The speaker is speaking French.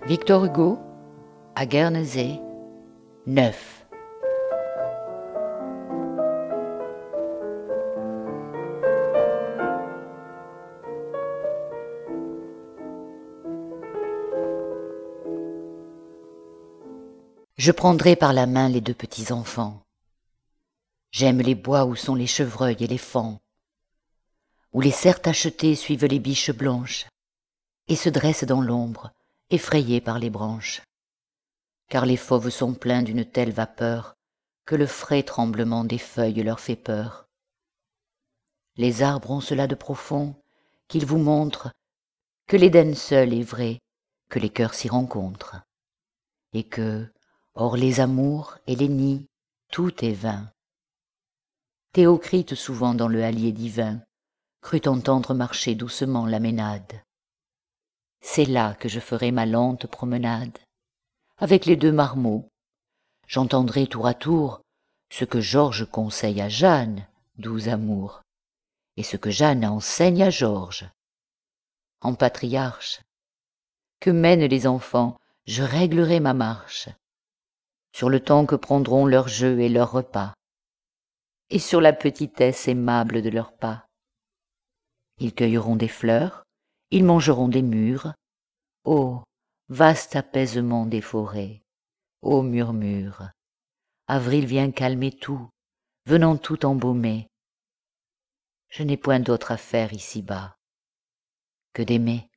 Victor Hugo, à Guernesey, 9. Je prendrai par la main les deux petits enfants. J'aime les bois où sont les chevreuils et les faons, où les cerfs tachetés suivent les biches blanches et se dressent dans l'ombre, effrayés par les branches. Car les fauves sont pleins d'une telle vapeur que le frais tremblement des feuilles leur fait peur. Les arbres ont cela de profond qu'ils vous montrent que l'Éden seul est vrai, que les cœurs s'y rencontrent, et que, hors les amours et les nids, tout est vain. Théocrite, souvent dans le hallier divin, crut entendre marcher doucement la Ménade. C'est là que je ferai ma lente promenade, avec les deux marmots. J'entendrai tour à tour ce que Georges conseille à Jeanne, doux amour, et ce que Jeanne enseigne à Georges. En patriarche, que mènent les enfants, je réglerai ma marche, sur le temps que prendront leurs jeux et leurs repas, et sur la petitesse aimable de leurs pas. Ils cueilleront des fleurs, ils mangeront des mûres. Ô vaste apaisement des forêts, ô murmure, avril vient calmer tout, venant tout embaumer. Je n'ai point d'autre à faire ici-bas que d'aimer.